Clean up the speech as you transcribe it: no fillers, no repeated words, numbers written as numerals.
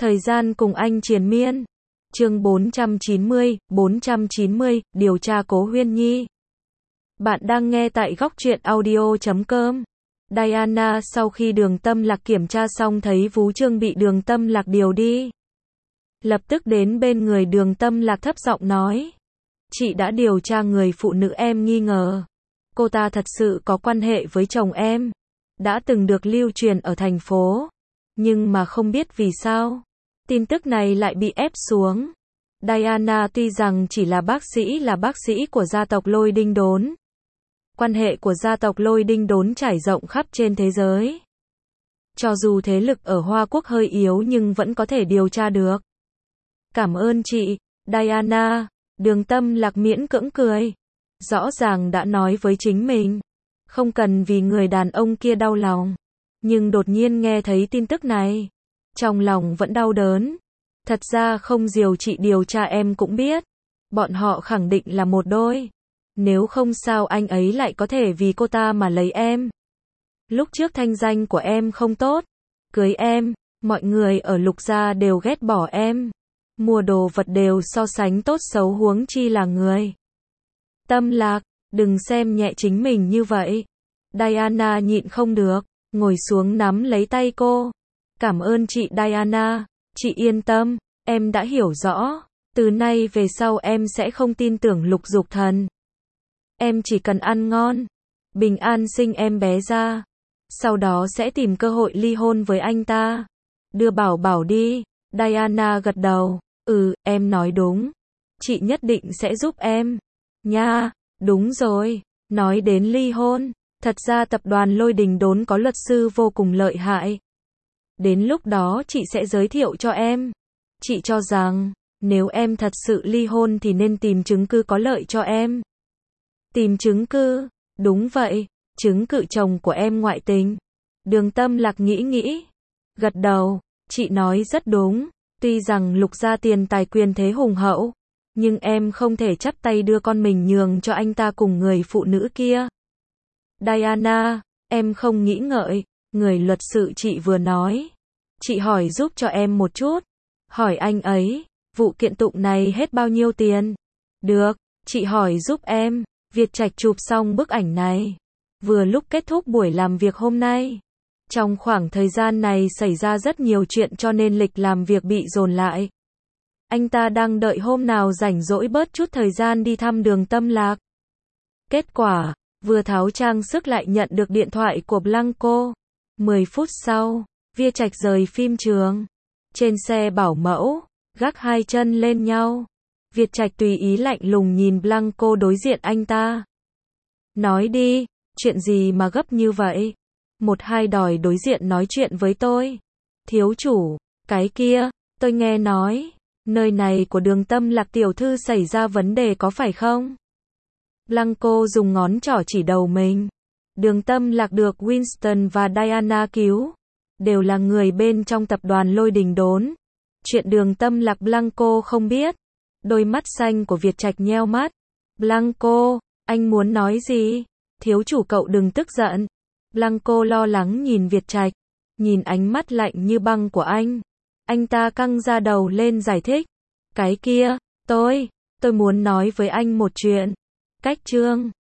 Thời gian cùng anh triền miên. Chương 490, điều tra Cố Huyên Nhi. Bạn đang nghe tại góc truyện audio.com. Diana sau khi Đường Tâm Lạc kiểm tra xong thấy Vú Trương bị Đường Tâm Lạc điều đi. Lập tức đến bên người Đường Tâm Lạc thấp giọng nói. Chị đã điều tra người phụ nữ em nghi ngờ. Cô ta thật sự có quan hệ với chồng em. Đã từng được lưu truyền ở thành phố. Nhưng mà không biết vì sao. Tin tức này lại bị ép xuống. Diana tuy rằng chỉ là bác sĩ của gia tộc Lôi Đinh Đốn. Quan hệ của gia tộc Lôi Đinh Đốn trải rộng khắp trên thế giới. Cho dù thế lực ở Hoa Quốc hơi yếu nhưng vẫn có thể điều tra được. Cảm ơn chị, Diana. Đường Tâm Lạc miễn cưỡng cười. Rõ ràng đã nói với chính mình. Không cần vì người đàn ông kia đau lòng. Nhưng đột nhiên nghe thấy tin tức này. Trong lòng vẫn đau đớn. Thật ra không diều chị điều tra em cũng biết. Bọn họ khẳng định là một đôi. Nếu không sao anh ấy lại có thể vì cô ta mà lấy em. Lúc trước thanh danh của em không tốt. Cưới em, mọi người ở Lục gia đều ghét bỏ em. Mua đồ vật đều so sánh tốt xấu huống chi là người. Tâm Lạc, đừng xem nhẹ chính mình như vậy. Diana nhịn không được, ngồi xuống nắm lấy tay cô. Cảm ơn chị Diana, chị yên tâm, em đã hiểu rõ. Từ nay về sau em sẽ không tin tưởng Lục Dục Thần. Em chỉ cần ăn ngon, bình an sinh em bé ra. Sau đó sẽ tìm cơ hội ly hôn với anh ta. Đưa Bảo Bảo đi. Diana gật đầu. Em nói đúng. Chị nhất định sẽ giúp em. Nha, đúng rồi. Nói đến ly hôn, thật ra tập đoàn Lôi Đình Đốn có luật sư vô cùng lợi hại. Đến lúc đó chị sẽ giới thiệu cho em. Chị cho rằng, nếu em thật sự ly hôn thì nên tìm chứng cứ có lợi cho em. Tìm chứng cứ? Đúng vậy, chứng cự chồng của em ngoại tình. Đường Tâm Lạc nghĩ. Gật đầu, chị nói rất đúng. Tuy rằng Lục gia tiền tài quyền thế hùng hậu, nhưng em không thể chắp tay đưa con mình nhường cho anh ta cùng người phụ nữ kia. Diana, em không nghĩ ngợi, người luật sự chị vừa nói. Chị hỏi giúp cho em một chút. Hỏi anh ấy, vụ kiện tụng này hết bao nhiêu tiền? Được, chị hỏi giúp em. Việt Trạch chụp xong bức ảnh này. Vừa lúc kết thúc buổi làm việc hôm nay. Trong khoảng thời gian này xảy ra rất nhiều chuyện cho nên lịch làm việc bị dồn lại. Anh ta đang đợi hôm nào rảnh rỗi bớt chút thời gian đi thăm Đường Tâm Lạc. Kết quả, vừa tháo trang sức lại nhận được điện thoại của Blanco. 10 phút sau, Việt Trạch rời phim trường. Trên xe bảo mẫu, gác hai chân lên nhau. Việt Trạch tùy ý lạnh lùng nhìn Blanco đối diện anh ta. Nói đi, chuyện gì mà gấp như vậy? Một hai đòi đối diện nói chuyện với tôi. Thiếu chủ, cái kia, tôi nghe nói, nơi này của Đường Tâm Lạc tiểu thư xảy ra vấn đề có phải không? Blanco dùng ngón trỏ chỉ đầu mình. Đường Tâm Lạc được Winston và Diana cứu. Đều là người bên trong tập đoàn Lôi Đình Đốn. Chuyện Đường Tâm Lạc Blanco không biết. Đôi mắt xanh của Việt Trạch nheo mắt. Blanco, anh muốn nói gì? Thiếu chủ cậu đừng tức giận. Blanco lo lắng nhìn Việt Trạch. Nhìn ánh mắt lạnh như băng của anh. Anh ta căng ra đầu lên giải thích. Cái kia, tôi muốn nói với anh một chuyện. Cách chương